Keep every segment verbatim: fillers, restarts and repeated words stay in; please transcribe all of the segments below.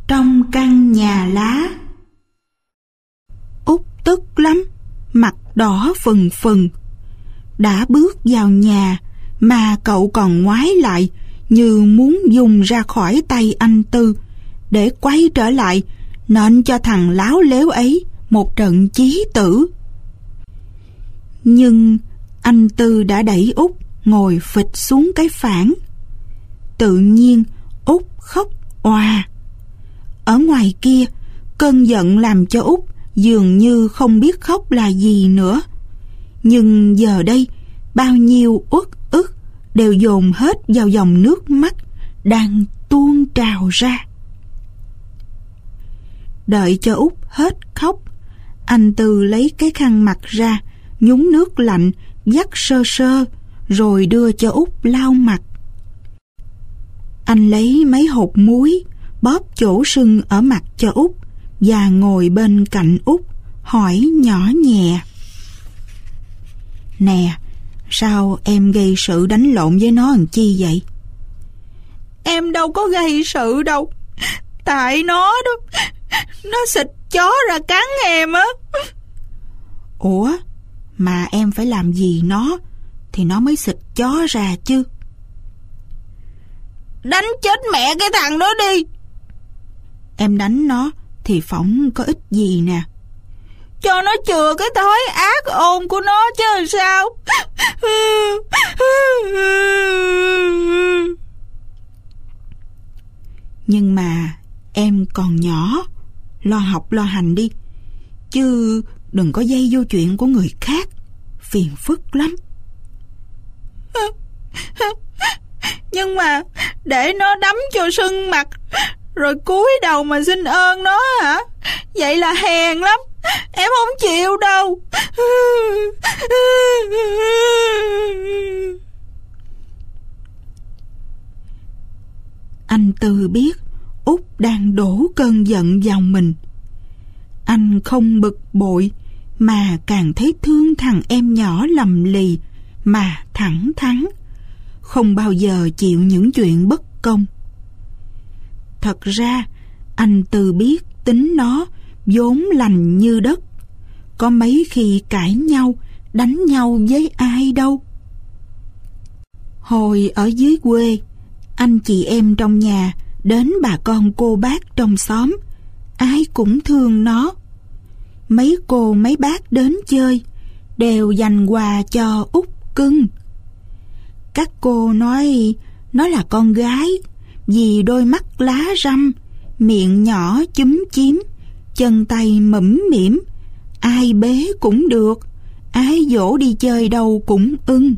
trong căn nhà lá. Út tức lắm, mặt đỏ phừng phừng. Đã bước vào nhà mà cậu còn ngoái lại như muốn dùng ra khỏi tay anh Tư để quay trở lại nên cho thằng láo lếu ấy một trận chí tử. Nhưng anh Tư đã đẩy Út ngồi phịch xuống cái phản. Tự nhiên Út khóc òa. Ở ngoài kia, cơn giận làm cho Út dường như không biết khóc là gì nữa. Nhưng giờ đây, bao nhiêu uất ức đều dồn hết vào dòng nước mắt đang tuôn trào ra. Đợi cho Út hết khóc, anh Tư lấy cái khăn mặt ra, nhúng nước lạnh, vắt sơ sơ, rồi đưa cho Út lau mặt. Anh lấy mấy hột muối, bóp chỗ sưng ở mặt cho Út và ngồi bên cạnh Út, hỏi nhỏ nhẹ: "Nè, sao em gây sự đánh lộn với nó làm chi vậy?" "Em đâu có gây sự đâu. Tại nó đó, nó xịt chó ra cắn em á." "Ủa, mà em phải làm gì nó thì nó mới xịt chó ra chứ?" "Đánh chết mẹ cái thằng đó đi." "Em đánh nó thì phỏng có ích gì nè." "Cho nó chừa cái thói ác ôn của nó chứ sao." "Nhưng mà em còn nhỏ, lo học lo hành đi, chứ đừng có dây vô chuyện của người khác, phiền phức lắm." "Nhưng mà để nó đấm cho sưng mặt rồi cúi đầu mà xin ơn nó hả? Vậy là hèn lắm. Em không chịu đâu." Anh Tư biết Út đang đổ cơn giận vào mình. Anh không bực bội mà càng thấy thương thằng em nhỏ lầm lì mà thẳng thắn, không bao giờ chịu những chuyện bất công. Thật ra anh Tư biết tính nó vốn lành như đất, có mấy khi cãi nhau, đánh nhau với ai đâu. Hồi ở dưới quê, anh chị em trong nhà đến bà con cô bác trong xóm, ai cũng thương nó. Mấy cô mấy bác đến chơi đều dành quà cho Út cưng. Các cô nói nó là con gái vì đôi mắt lá răm, miệng nhỏ chúm chím, chân tay mẫm mỉm, ai bế cũng được, ai dỗ đi chơi đâu cũng ưng.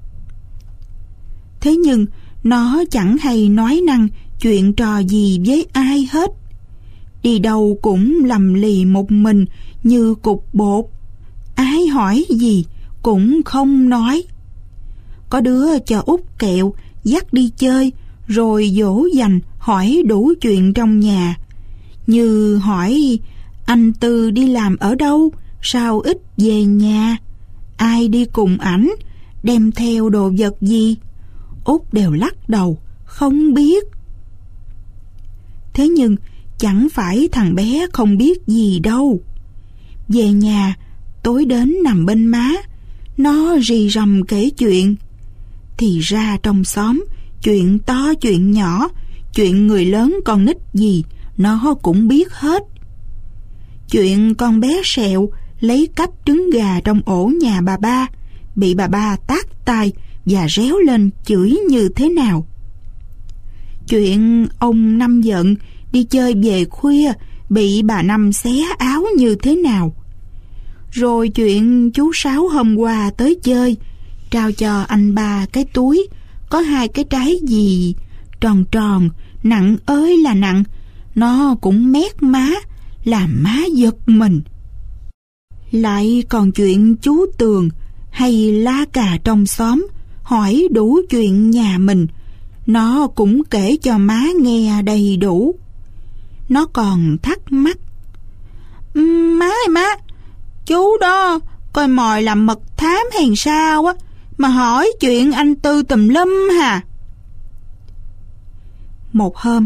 Thế nhưng nó chẳng hay nói năng chuyện trò gì với ai hết. Đi đâu cũng lầm lì một mình như cục bột, ai hỏi gì cũng không nói. Có đứa cho Út kẹo, dắt đi chơi, rồi dỗ dành hỏi đủ chuyện trong nhà. Như hỏi anh Tư đi làm ở đâu, sao ít về nhà, ai đi cùng ảnh, đem theo đồ vật gì. Út đều lắc đầu, không biết. Thế nhưng chẳng phải thằng bé không biết gì đâu. Về nhà, tối đến nằm bên má, nó rì rầm kể chuyện. Thì ra trong xóm, chuyện to chuyện nhỏ, chuyện người lớn con nít gì, nó cũng biết hết. Chuyện con bé Sẹo lấy cắp trứng gà trong ổ nhà bà ba, bị bà ba tát tay và réo lên chửi như thế nào. Chuyện ông Năm giận đi chơi về khuya, bị bà Năm xé áo như thế nào. Rồi chuyện chú Sáu hôm qua tới chơi, trao cho anh ba cái túi có hai cái trái gì tròn tròn, nặng ơi là nặng, nó cũng mét má, làm má giật mình. Lại còn chuyện chú Tường hay lá cà trong xóm hỏi đủ chuyện nhà mình, nó cũng kể cho má nghe đầy đủ. Nó còn thắc mắc: "Má ơi má, chú đó coi mồi làm mật thám hay sao á, mà hỏi chuyện anh Tư tùm lum hà." Một hôm,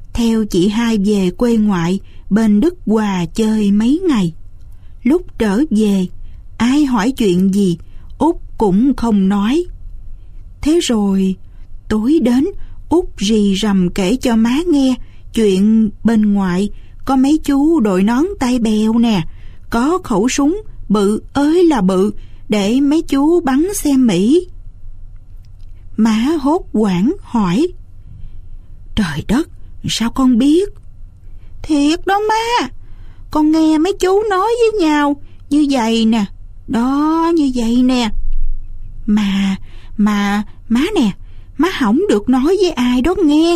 theo chị hai về quê ngoại bên Đức Hòa chơi mấy ngày. Lúc trở về, ai hỏi chuyện gì, Út cũng không nói. Thế rồi, tối đến, Út rì rầm kể cho má nghe chuyện bên ngoại có mấy chú đội nón tai bèo nè, có khẩu súng bự ơi là bự để mấy chú bắn xem Mỹ. Má hốt hoảng hỏi: Trời đất, sao con biết? Thiệt đó má, con nghe mấy chú nói với nhau như vậy nè, đó như vậy nè. Mà, mà, má nè, má không được nói với ai đó nghe.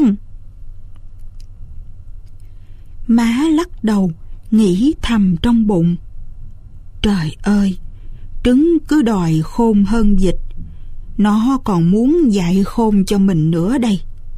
Má lắc đầu, nghĩ thầm trong bụng: Trời ơi, trứng cứ đòi khôn hơn vịt, nó còn muốn dạy khôn cho mình nữa đây.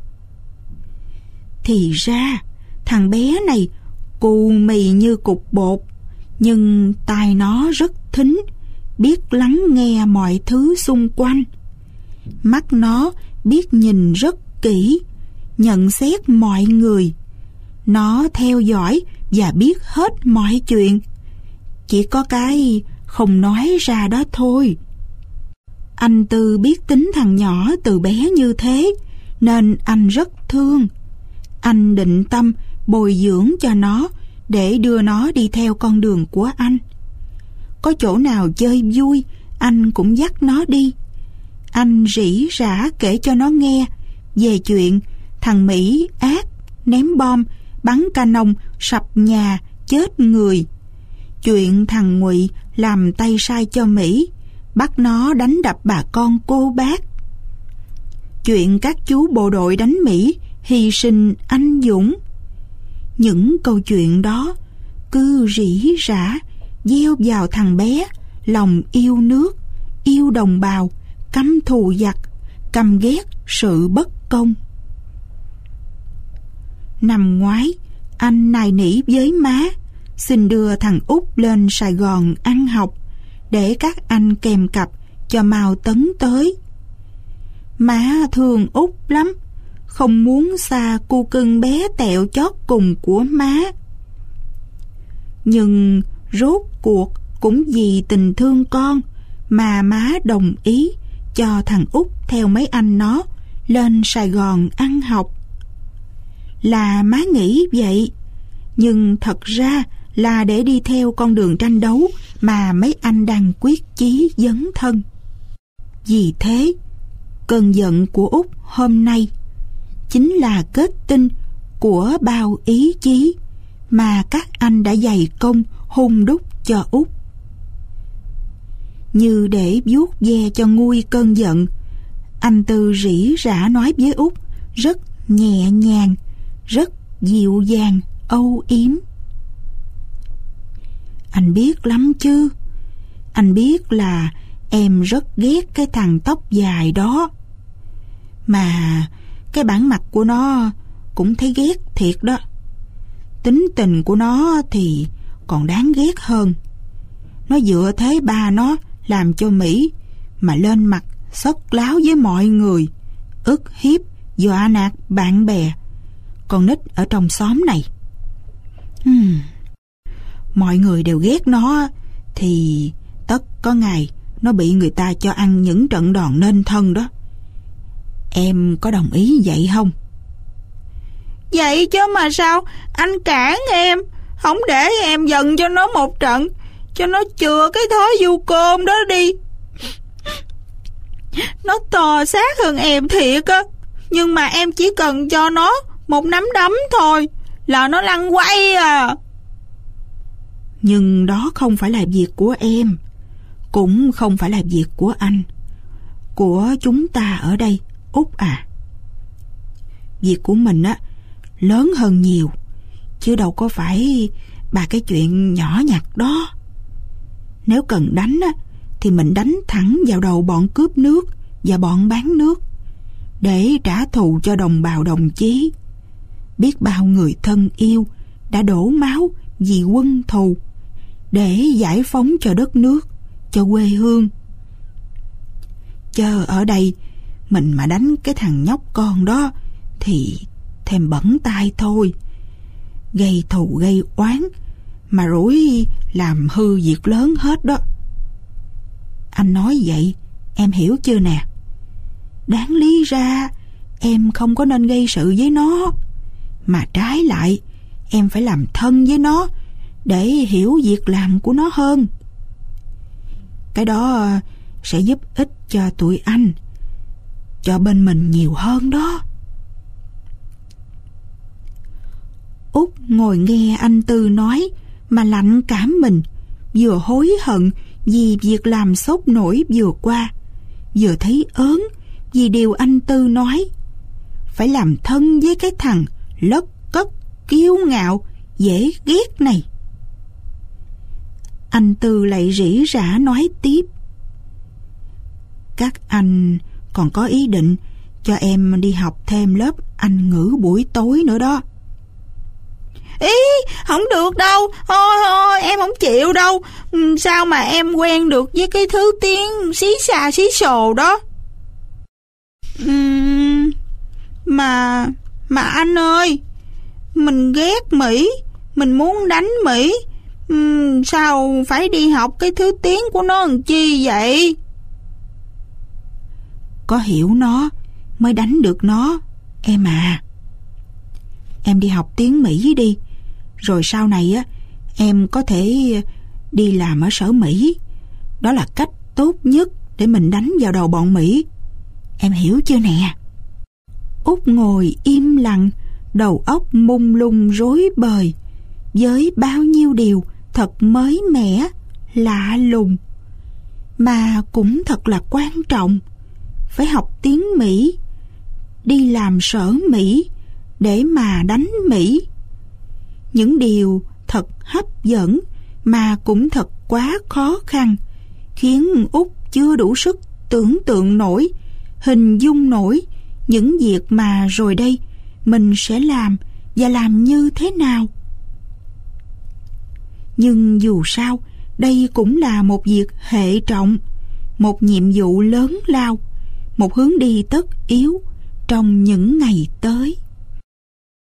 Thì ra, thằng bé này cù mì như cục bột, nhưng tai nó rất thính, biết lắng nghe mọi thứ xung quanh. Mắt nó biết nhìn rất kỹ, nhận xét mọi người. Nó theo dõi và biết hết mọi chuyện, chỉ có cái không nói ra đó thôi. Anh Tư biết tính thằng nhỏ từ bé như thế, nên anh rất thương. Anh định tâm bồi dưỡng cho nó để đưa nó đi theo con đường của anh. Có chỗ nào chơi vui, anh cũng dắt nó đi. Anh rỉ rả kể cho nó nghe về chuyện thằng Mỹ ác, ném bom, bắn canon, sập nhà, chết người. Chuyện thằng Ngụy làm tay sai cho Mỹ, bắt nó đánh đập bà con cô bác. Chuyện các chú bộ đội đánh Mỹ hy sinh anh dũng. Những câu chuyện đó cứ rỉ rả gieo vào thằng bé lòng yêu nước, yêu đồng bào, căm thù giặc, căm ghét sự bất công. Năm ngoái, anh nài nỉ với má xin đưa thằng Út lên Sài Gòn ăn học, để các anh kèm cặp cho mau tấn tới. Má thương Út lắm, không muốn xa cu cưng bé tẹo chót cùng của má. Nhưng rốt cuộc cũng vì tình thương con mà má đồng ý cho thằng Út theo mấy anh nó lên Sài Gòn ăn học. Là má nghĩ vậy, nhưng thật ra là để đi theo con đường tranh đấu mà mấy anh đang quyết chí dấn thân. Vì thế, cơn giận của Út hôm nay chính là kết tinh của bao ý chí mà các anh đã dày công hung đúc cho Út. Như để vuốt ve cho nguôi cơn giận, anh Tư rỉ rả nói với Út rất nhẹ nhàng, rất dịu dàng, âu yếm: Anh biết lắm chứ, anh biết là em rất ghét cái thằng tóc dài đó. Mà cái bản mặt của nó cũng thấy ghét thiệt đó. Tính tình của nó thì còn đáng ghét hơn. Nó dựa thế ba nó làm cho Mỹ mà lên mặt xất láo với mọi người, ức hiếp, dọa nạt bạn bè, con nít ở trong xóm này. Hmm. Mọi người đều ghét nó, thì tất có ngày nó bị người ta cho ăn những trận đòn nên thân đó. Em có đồng ý vậy không? Vậy chứ mà sao, anh cản em, không để em giận cho nó một trận, cho nó chừa cái thói du côn đó đi. Nó to xác hơn em thiệt á, nhưng mà em chỉ cần cho nó một nắm đấm thôi là nó lăn quay à. Nhưng đó không phải là việc của em, cũng không phải là việc của anh, của chúng ta ở đây, Út à. Việc của mình á lớn hơn nhiều, chứ đâu có phải ba cái chuyện nhỏ nhặt đó. Nếu cần đánh á thì mình đánh thẳng vào đầu bọn cướp nước và bọn bán nước, để trả thù cho đồng bào đồng chí. Biết bao người thân yêu đã đổ máu vì quân thù, để giải phóng cho đất nước, cho quê hương. Chờ ở đây mình mà đánh cái thằng nhóc con đó thì thêm bẩn tay thôi. Gây thù gây oán mà rủi làm hư việc lớn hết đó. Anh nói vậy em hiểu chưa nè? Đáng lý ra em không có nên gây sự với nó, mà trái lại em phải làm thân với nó để hiểu việc làm của nó hơn. Cái đó sẽ giúp ích cho tụi anh, cho bên mình nhiều hơn đó. Út ngồi nghe anh Tư nói mà lạnh cả mình, vừa hối hận vì việc làm sốt nổi vừa qua, vừa thấy ớn vì điều anh Tư nói. Phải làm thân với cái thằng lất cất, kiêu ngạo, dễ ghét này. Anh Tư lại rỉ rả nói tiếp: Các anh còn có ý định cho em đi học thêm lớp Anh ngữ buổi tối nữa đó. Ý, không được đâu. Thôi thôi, em không chịu đâu. Sao mà em quen được với cái thứ tiếng xí xà xí xồ đó. Uhm, mà Mà anh ơi, mình ghét Mỹ, mình muốn đánh Mỹ. uhm, Sao phải đi học cái thứ tiếng của nó làm chi vậy? Có hiểu nó mới đánh được nó, em à. Em đi học tiếng Mỹ đi, rồi sau này á em có thể đi làm ở sở Mỹ. Đó là cách tốt nhất để mình đánh vào đầu bọn Mỹ. Em hiểu chưa nè? Út ngồi im lặng, đầu óc mông lung rối bời, với bao nhiêu điều thật mới mẻ, lạ lùng, mà cũng thật là quan trọng. Phải học tiếng Mỹ, đi làm sở Mỹ để mà đánh Mỹ. Những điều thật hấp dẫn mà cũng thật quá khó khăn, khiến Út chưa đủ sức tưởng tượng nổi, hình dung nổi những việc mà rồi đây mình sẽ làm và làm như thế nào. Nhưng dù sao, đây cũng là một việc hệ trọng, một nhiệm vụ lớn lao, một hướng đi tất yếu trong những ngày tới.